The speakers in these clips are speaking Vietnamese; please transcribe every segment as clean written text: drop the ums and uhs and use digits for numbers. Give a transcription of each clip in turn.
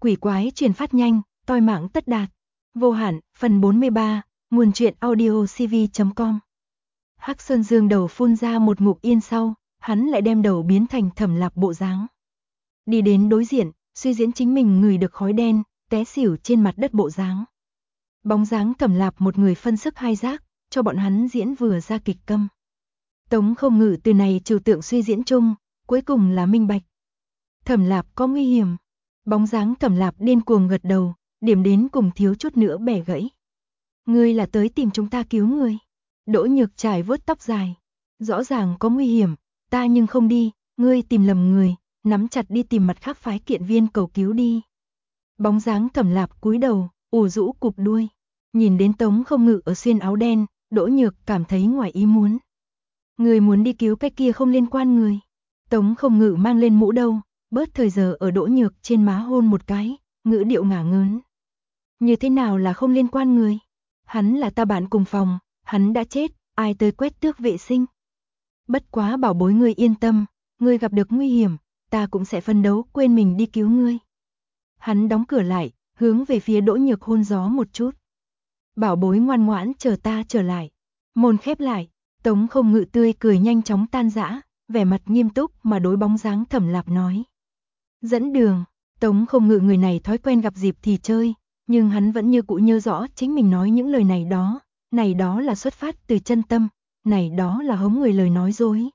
quỷ quái truyền phát nhanh, toi mạng tất đạt. Vô hạn, phần 43, nguồn truyện audio cv.com. Hắc Sơn Dương đầu phun ra một ngụm yên sau, hắn lại đem đầu biến thành Thẩm Lạp bộ dáng. Đi đến đối diện, suy diễn chính mình ngửi được khói đen, té xỉu trên mặt đất bộ dáng. Bóng dáng Thẩm Lạp một người phân sức hai giác, cho bọn hắn diễn vừa ra kịch câm. Tống Không Ngự từ này trừu tượng suy diễn chung, cuối cùng là minh bạch. Thẩm Lạp có nguy hiểm. Bóng dáng Thẩm Lạp điên cuồng gật đầu, điểm đến cùng thiếu chút nữa bẻ gãy. Ngươi là tới tìm chúng ta cứu người. Đỗ Nhược Trải vuốt tóc dài. Rõ ràng có nguy hiểm, ta nhưng không đi, ngươi tìm lầm người, nắm chặt đi tìm mặt khác phái kiện viên cầu cứu đi. Bóng dáng Thẩm Lạp cúi đầu, ủ rũ cụp đuôi. Nhìn đến Tống Không Ngự ở xuyên áo đen, Đỗ Nhược cảm thấy ngoài ý muốn. Người muốn đi cứu cái kia không liên quan người. Tống Không Ngự mang lên mũ đâu, bớt thời giờ ở Đỗ Nhược trên má hôn một cái, ngữ điệu ngả ngớn. Như thế nào là không liên quan người? Hắn là ta bạn cùng phòng, hắn đã chết, ai tới quét tước vệ sinh? Bất quá bảo bối ngươi yên tâm, ngươi gặp được nguy hiểm, ta cũng sẽ phân đấu quên mình đi cứu ngươi. Hắn đóng cửa lại, hướng về phía Đỗ Nhược hôn gió một chút. Bảo bối ngoan ngoãn chờ ta trở lại. Môn khép lại, Tống Không Ngự tươi cười nhanh chóng tan rã, vẻ mặt nghiêm túc mà đối bóng dáng Thẩm Lạp nói. Dẫn đường, Tống Không Ngự người này thói quen gặp dịp thì chơi, nhưng hắn vẫn như cũ nhớ rõ chính mình nói những lời này đó là xuất phát từ chân tâm, này đó là hống người lời nói dối.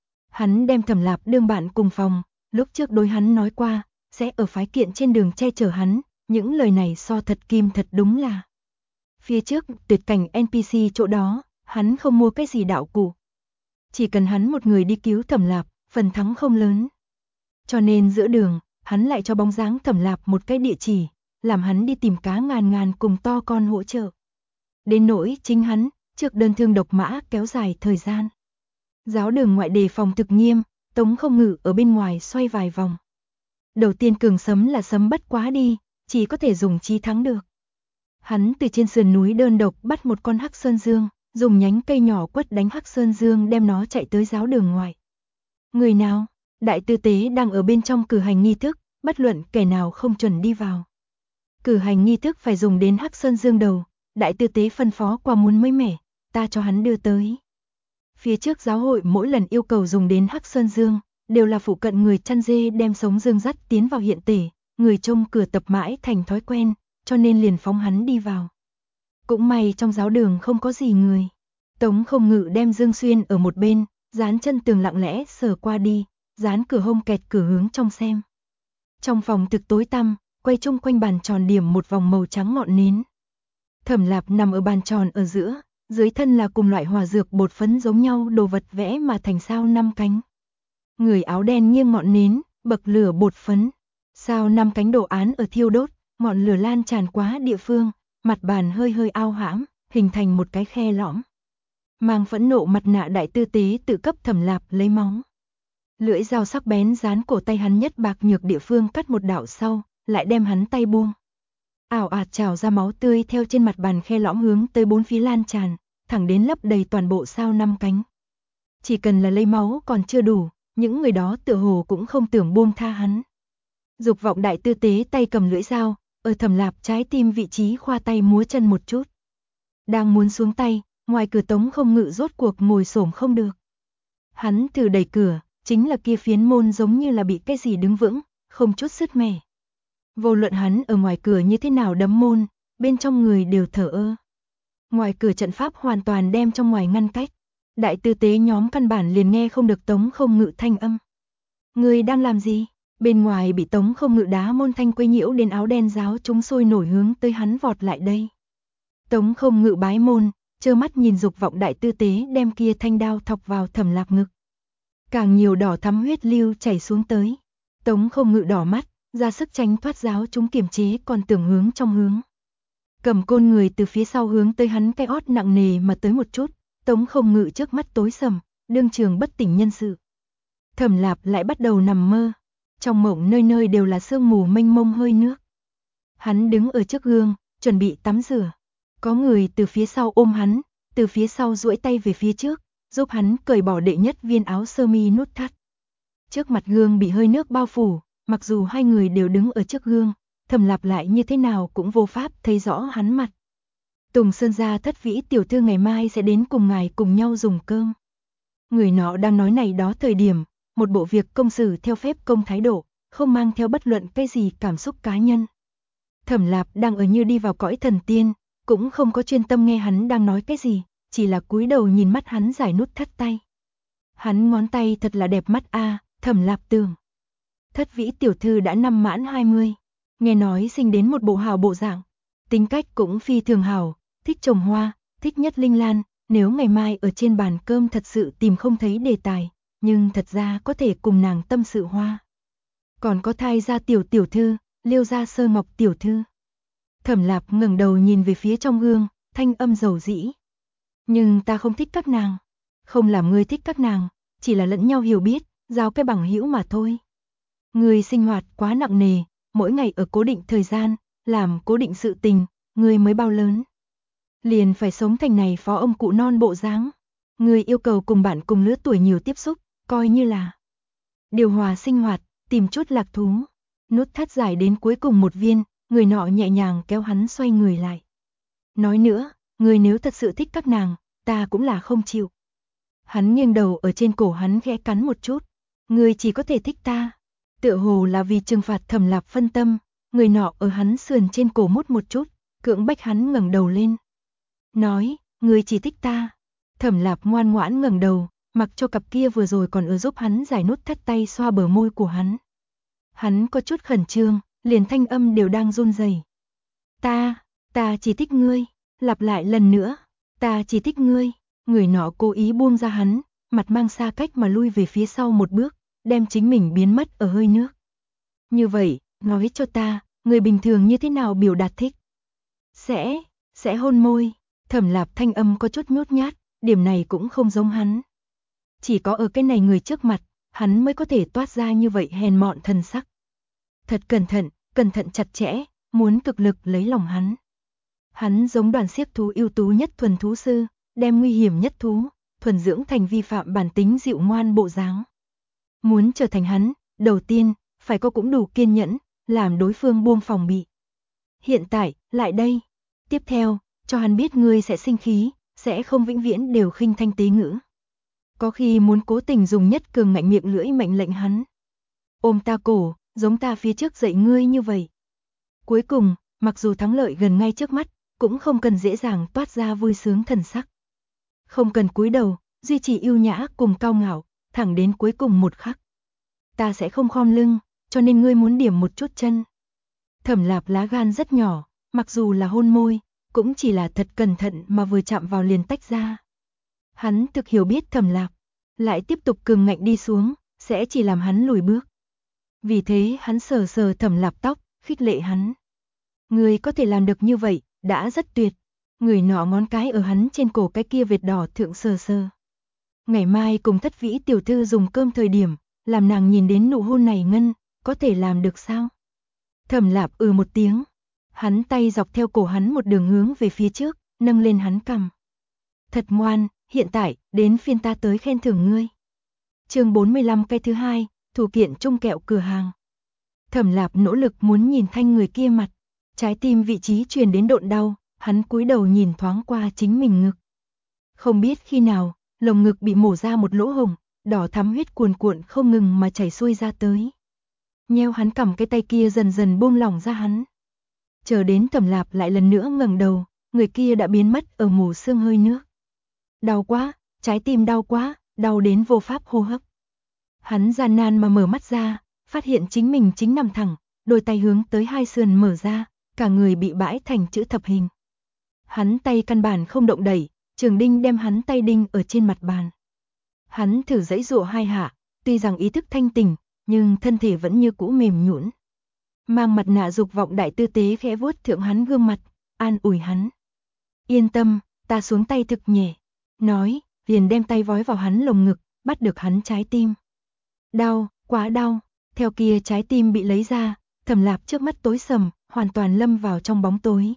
Hắn đem Thẩm Lạp đương bạn cùng phòng, lúc trước đối hắn nói qua, sẽ ở phái kiện trên đường che chở hắn, những lời này so thật kim thật đúng là. Phía trước tuyệt cảnh NPC chỗ đó, hắn không mua cái gì đạo cụ. Chỉ cần hắn một người đi cứu Thẩm Lạp, phần thắng không lớn. Cho nên giữa đường, hắn lại cho bóng dáng Thẩm Lạp một cái địa chỉ, làm hắn đi tìm cá ngàn ngàn cùng to con hỗ trợ. Đến nỗi chính hắn, trước đơn thương độc mã kéo dài thời gian. Giáo đường ngoại đề phòng thực nghiêm, Tống Không Ngự ở bên ngoài xoay vài vòng. Đầu tiên cường sấm là sấm bất quá đi, chỉ có thể dùng chí thắng được. Hắn từ trên sườn núi đơn độc bắt một con Hắc Sơn Dương, dùng nhánh cây nhỏ quất đánh Hắc Sơn Dương đem nó chạy tới giáo đường ngoài. Người nào? Đại tư tế đang ở bên trong cử hành nghi thức, bất luận kẻ nào không chuẩn đi vào. Cử hành nghi thức phải dùng đến Hắc Sơn Dương đầu, đại tư tế phân phó qua muốn mới mẻ, ta cho hắn đưa tới. Phía trước giáo hội mỗi lần yêu cầu dùng đến Hắc Sơn Dương, đều là phụ cận người chăn dê đem sống dương dắt tiến vào hiện tể, người trông cửa tập mãi thành thói quen, cho nên liền phóng hắn đi vào. Cũng may trong giáo đường không có gì người. Tống Không Ngự đem Dương Xuyên ở một bên, dán chân tường lặng lẽ sờ qua đi, dán cửa hông kẹt cửa hướng trong xem. Trong phòng thực tối tăm, quay chung quanh bàn tròn điểm một vòng màu trắng ngọn nến. Thẩm Lạp nằm ở bàn tròn ở giữa, dưới thân là cùng loại hòa dược bột phấn giống nhau đồ vật vẽ mà thành sao 5 cánh. Người áo đen nghiêng ngọn nến, bậc lửa bột phấn. Sao 5 cánh đồ án ở thiêu đốt, ngọn lửa lan tràn quá địa phương, mặt bàn hơi hơi ao hãm, hình thành một cái khe lõm. Mang phẫn nộ mặt nạ đại tư tế tự cấp Thẩm Lạp lấy móng. Lưỡi dao sắc bén dán cổ tay hắn nhất bạc nhược địa phương cắt một đạo sau, lại đem hắn tay buông. Ảo ạt trào ra máu tươi theo trên mặt bàn khe lõm hướng tới bốn phía lan tràn, thẳng đến lấp đầy toàn bộ sao 5 cánh. Chỉ cần là lấy máu còn chưa đủ, những người đó tựa hồ cũng không tưởng buông tha hắn. Dục vọng đại tư tế tay cầm lưỡi dao, ở Thẩm Lạp trái tim vị trí khoa tay múa chân một chút. Đang muốn xuống tay, ngoài cửa Tống Không Ngự rốt cuộc ngồi xổm không được. Hắn thử đẩy cửa, chính là kia phiến môn giống như là bị cái gì đứng vững, không chút sứt mẻ. Vô luận hắn ở ngoài cửa như thế nào đấm môn, bên trong người đều thở ơ. Ngoài cửa trận pháp hoàn toàn đem trong ngoài ngăn cách. Đại tư tế nhóm căn bản liền nghe không được Tống Không Ngự thanh âm. Người đang làm gì? Bên ngoài bị Tống Không Ngự đá môn thanh quấy nhiễu đến áo đen giáo chúng sôi nổi hướng tới hắn vọt lại đây. Tống Không Ngự bái môn, trơ mắt nhìn dục vọng đại tư tế đem kia thanh đao thọc vào Thẩm Lạp ngực. Càng nhiều đỏ thắm huyết lưu chảy xuống tới. Tống Không Ngự đỏ mắt, ra sức tránh thoát giáo chúng kiềm chế còn tưởng hướng trong hướng. Cầm côn người từ phía sau hướng tới hắn cái ót nặng nề mà tới một chút, Tống Không Ngự trước mắt tối sầm, đương trường bất tỉnh nhân sự. Thẩm Lạp lại bắt đầu nằm mơ, trong mộng nơi nơi đều là sương mù mênh mông hơi nước. Hắn đứng ở trước gương, chuẩn bị tắm rửa. Có người từ phía sau ôm hắn, từ phía sau duỗi tay về phía trước, giúp hắn cởi bỏ đệ nhất viên áo sơ mi nút thắt. Trước mặt gương bị hơi nước bao phủ, mặc dù hai người đều đứng ở trước gương, Thẩm Lạp lại như thế nào cũng vô pháp thấy rõ hắn mặt. Tùng Sơn gia Thất Vĩ tiểu thư ngày mai sẽ đến cùng ngài cùng nhau dùng cơm. Người nọ đang nói này đó thời điểm, một bộ việc công xử theo phép công thái độ, không mang theo bất luận cái gì cảm xúc cá nhân. Thẩm Lạp đang ở như đi vào cõi thần tiên, cũng không có chuyên tâm nghe hắn đang nói cái gì, chỉ là cúi đầu nhìn mắt hắn giải nút thắt tay. Hắn ngón tay thật là đẹp mắt a, Thẩm Lạp tưởng. Thất Vĩ tiểu thư đã năm mãn 20, nghe nói sinh đến một bộ hào bộ dạng, tính cách cũng phi thường hảo, thích trồng hoa, thích nhất linh lan, nếu ngày mai ở trên bàn cơm thật sự tìm không thấy đề tài, nhưng thật ra có thể cùng nàng tâm sự hoa. Còn có Thai gia tiểu thư, Liêu gia Sơ Ngọc tiểu thư. Thẩm Lạp ngẩng đầu nhìn về phía trong gương, thanh âm dầu dĩ. Nhưng ta không thích các nàng, không làm ngươi thích các nàng, chỉ là lẫn nhau hiểu biết, giao cái bằng hữu mà thôi. Ngươi sinh hoạt quá nặng nề, mỗi ngày ở cố định thời gian, làm cố định sự tình, ngươi mới bao lớn. Liền phải sống thành này phó ông cụ non bộ dáng. Ngươi yêu cầu cùng bạn cùng lứa tuổi nhiều tiếp xúc, coi như là điều hòa sinh hoạt, tìm chút lạc thú. Nút thắt giải đến cuối cùng một viên, người nọ nhẹ nhàng kéo hắn xoay người lại. Nói nữa, ngươi nếu thật sự thích các nàng, ta cũng là không chịu. Hắn nghiêng đầu ở trên cổ hắn khẽ cắn một chút. Ngươi chỉ có thể thích ta. Tựa hồ là vì trừng phạt Thẩm Lạp phân tâm, người nọ ở hắn sườn trên cổ mút một chút, cưỡng bách hắn ngẩng đầu lên. Nói, ngươi chỉ thích ta. Thẩm Lạp ngoan ngoãn ngẩng đầu, mặc cho cặp kia vừa rồi còn giúp hắn giải nút thắt tay xoa bờ môi của hắn. Hắn có chút khẩn trương, liền thanh âm đều đang run rẩy. Ta chỉ thích ngươi, lặp lại lần nữa, ta chỉ thích ngươi. Người nọ cố ý buông ra hắn, mặt mang xa cách mà lui về phía sau một bước, đem chính mình biến mất ở hơi nước. Như vậy, nói cho ta, người bình thường như thế nào biểu đạt thích? Sẽ hôn môi. Thẩm Lạp thanh âm có chút nhút nhát, điểm này cũng không giống hắn. Chỉ có ở cái này người trước mặt, hắn mới có thể toát ra như vậy hèn mọn thần sắc. Thật cẩn thận chặt chẽ, muốn cực lực lấy lòng hắn. Hắn giống đoàn xiếc thú ưu tú nhất thuần thú sư, đem nguy hiểm nhất thú, thuần dưỡng thành vi phạm bản tính dịu ngoan bộ dáng. Muốn trở thành hắn, đầu tiên, phải có cũng đủ kiên nhẫn, làm đối phương buông phòng bị. Hiện tại, lại đây. Tiếp theo, cho hắn biết ngươi sẽ sinh khí, sẽ không vĩnh viễn đều khinh thanh tế ngữ. Có khi muốn cố tình dùng nhất cường ngạnh miệng lưỡi mệnh lệnh hắn. Ôm ta cổ, giống ta phía trước dạy ngươi như vậy. Cuối cùng, mặc dù thắng lợi gần ngay trước mắt, cũng không cần dễ dàng toát ra vui sướng thần sắc. Không cần cúi đầu, duy trì yêu nhã cùng cao ngạo, thẳng đến cuối cùng một khắc. Ta sẽ không khom lưng, cho nên ngươi muốn điểm một chút chân. Thẩm Lạp lá gan rất nhỏ, mặc dù là hôn môi, cũng chỉ là thật cẩn thận mà vừa chạm vào liền tách ra. Hắn thực hiểu biết Thẩm Lạp, lại tiếp tục cường ngạnh đi xuống, sẽ chỉ làm hắn lùi bước. Vì thế hắn sờ Thẩm Lạp tóc, khích lệ hắn. Ngươi có thể làm được như vậy, đã rất tuyệt. Người nọ ngón cái ở hắn trên cổ cái kia vệt đỏ thượng sờ. Ngày mai cùng Thất Vĩ tiểu thư dùng cơm thời điểm, làm nàng nhìn đến nụ hôn này ngân, có thể làm được sao? Thẩm Lạp một tiếng. Hắn tay dọc theo cổ hắn một đường hướng về phía trước, nâng lên hắn cằm. Thật ngoan, hiện tại, đến phiên ta tới khen thưởng ngươi. Chương 45 cái thứ hai, thủ kiện chung kẹo cửa hàng. Thẩm Lạp nỗ lực muốn nhìn thanh người kia mặt, trái tim vị trí truyền đến độn đau, hắn cúi đầu nhìn thoáng qua chính mình ngực. Không biết khi nào, lồng ngực bị mổ ra một lỗ hổng, đỏ thắm huyết cuồn cuộn không ngừng mà chảy xuôi ra tới. Nheo hắn cầm cái tay kia dần dần buông lỏng ra hắn. Chờ đến Thẩm Lạp lại lần nữa ngẩng đầu, người kia đã biến mất ở mù sương hơi nước. Đau quá, trái tim đau quá, đau đến vô pháp hô hấp. Hắn gian nan mà mở mắt ra, phát hiện chính mình chính nằm thẳng, đôi tay hướng tới hai sườn mở ra, cả người bị bãi thành chữ thập hình. Hắn tay căn bản không động đẩy, trường đinh đem hắn tay đinh ở trên mặt bàn. Hắn thử giãy giụa hai hạ, tuy rằng ý thức thanh tỉnh, nhưng thân thể vẫn như cũ mềm nhũn. Mang mặt nạ dục vọng đại tư tế khẽ vuốt thượng hắn gương mặt, an ủi hắn. Yên tâm, ta xuống tay thực nhẹ. Nói, liền đem tay vói vào hắn lồng ngực, bắt được hắn trái tim. Đau, quá đau. Theo kia trái tim bị lấy ra, Thẩm Lạp trước mắt tối sầm, hoàn toàn lâm vào trong bóng tối.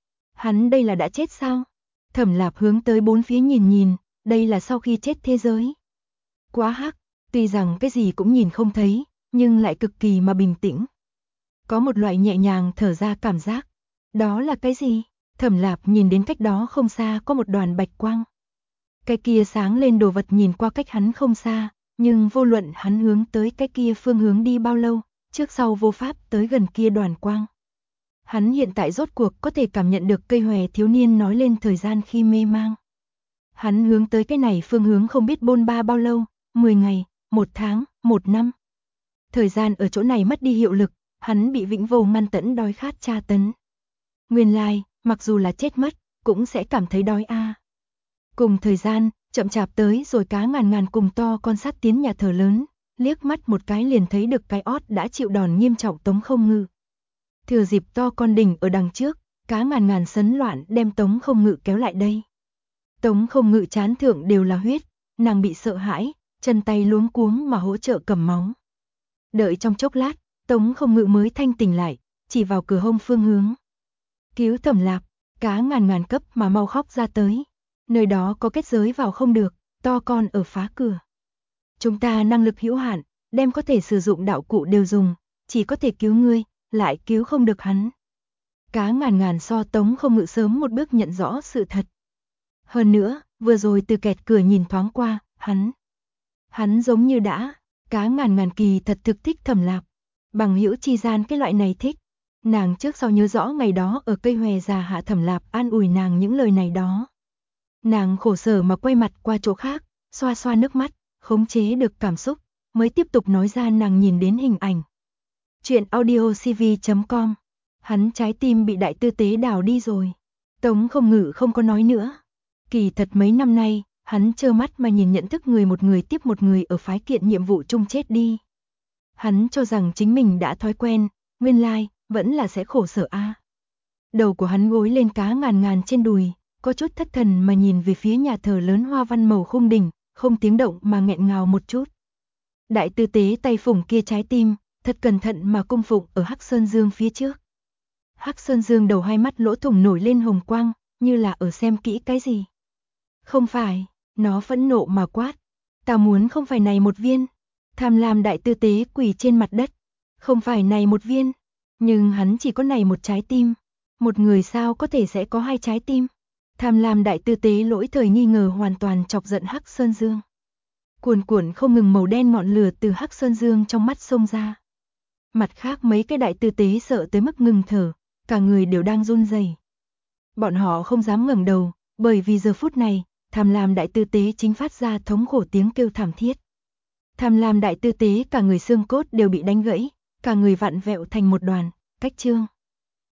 Hắn đây là đã chết sao? Thẩm Lạp hướng tới bốn phía nhìn, đây là sau khi chết thế giới. Quá hắc, tuy rằng cái gì cũng nhìn không thấy, nhưng lại cực kỳ mà bình tĩnh. có một loại nhẹ nhàng thở ra cảm giác. Đó là cái gì? Thẩm Lạp nhìn đến cách đó không xa có một đoàn bạch quang. Cái kia sáng lên đồ vật nhìn qua cách hắn không xa, nhưng vô luận hắn hướng tới cái kia phương hướng đi bao lâu, trước sau vô pháp tới gần kia đoàn quang. Hắn hiện tại rốt cuộc có thể cảm nhận được cây hòe thiếu niên nói lên thời gian khi mê mang. Hắn hướng tới cái này phương hướng không biết bôn ba bao lâu, 10 ngày, 1 tháng, 1 năm. Thời gian ở chỗ này mất đi hiệu lực, hắn bị vĩnh vô ngăn tẫn đói khát tra tấn. Nguyên lai, mặc dù là chết mất, cũng sẽ cảm thấy đói a. Cùng thời gian, chậm chạp tới rồi cá ngàn ngàn cùng to con sát tiến nhà thờ lớn, liếc mắt một cái liền thấy được cái ót đã chịu đòn nghiêm trọng Tống Không Ngự. Thừa dịp to con đỉnh ở đằng trước, cá ngàn ngàn sấn loạn đem Tống Không Ngự kéo lại đây. Tống Không Ngự trán thượng đều là huyết, nàng bị sợ hãi, chân tay luống cuống mà hỗ trợ cầm máu. Đợi trong chốc lát, Tống Không Ngự mới thanh tỉnh lại, chỉ vào cửa hông phương hướng. Cứu Thẩm Lạp, cá ngàn ngàn cấp mà mau khóc ra tới. Nơi đó có kết giới vào không được, to con ở phá cửa. Chúng ta năng lực hữu hạn, đem có thể sử dụng đạo cụ đều dùng, chỉ có thể cứu ngươi, lại cứu không được hắn. Cá ngàn ngàn so Tống Không Ngự sớm một bước nhận rõ sự thật. Hơn nữa, vừa rồi từ kẹt cửa nhìn thoáng qua, hắn giống như đã, cá ngàn ngàn kỳ thật thực thích Thẩm Lạp. Bằng hữu chi gian cái loại này thích. Nàng trước sau nhớ rõ ngày đó ở cây hòe già hạ Thẩm Lạp an ủi nàng những lời này đó. Nàng khổ sở mà quay mặt qua chỗ khác, xoa xoa nước mắt, khống chế được cảm xúc, mới tiếp tục nói ra nàng nhìn đến hình ảnh. Chuyện audiocv.com. Hắn trái tim bị đại tư tế đào đi rồi. Tống Không Ngự không có nói nữa. Kỳ thật mấy năm nay, hắn trơ mắt mà nhìn nhận thức người một người tiếp một người ở phái kiện nhiệm vụ chung chết đi. Hắn cho rằng chính mình đã thói quen, nguyên lai, vẫn là sẽ khổ sở a. Đầu của hắn gối lên cá ngàn ngàn trên đùi, có chút thất thần mà nhìn về phía nhà thờ lớn hoa văn màu khung đỉnh, không tiếng động mà nghẹn ngào một chút. Đại tư tế tay phủng kia trái tim, thật cẩn thận mà cung phụng ở Hắc Sơn Dương phía trước. Hắc Sơn Dương đầu hai mắt lỗ thủng nổi lên hồng quang, như là ở xem kỹ cái gì. Không phải, nó phẫn nộ mà quát. Ta muốn không phải này một viên. Tham lam đại tư tế quỳ trên mặt đất. Không phải này một viên. Nhưng hắn chỉ có này một trái tim. Một người sao có thể sẽ có hai trái tim. Tham lam đại tư tế lỗi thời nghi ngờ hoàn toàn chọc giận Hắc Sơn Dương. Cuồn cuộn không ngừng màu đen ngọn lửa từ Hắc Sơn Dương trong mắt xông ra. Mặt khác mấy cái đại tư tế sợ tới mức ngừng thở, cả người đều đang run rẩy. Bọn họ không dám ngẩng đầu, bởi vì giờ phút này, tham lam đại tư tế chính phát ra thống khổ tiếng kêu thảm thiết. Tham lam đại tư tế cả người xương cốt đều bị đánh gãy, cả người vặn vẹo thành một đoàn, cách trương.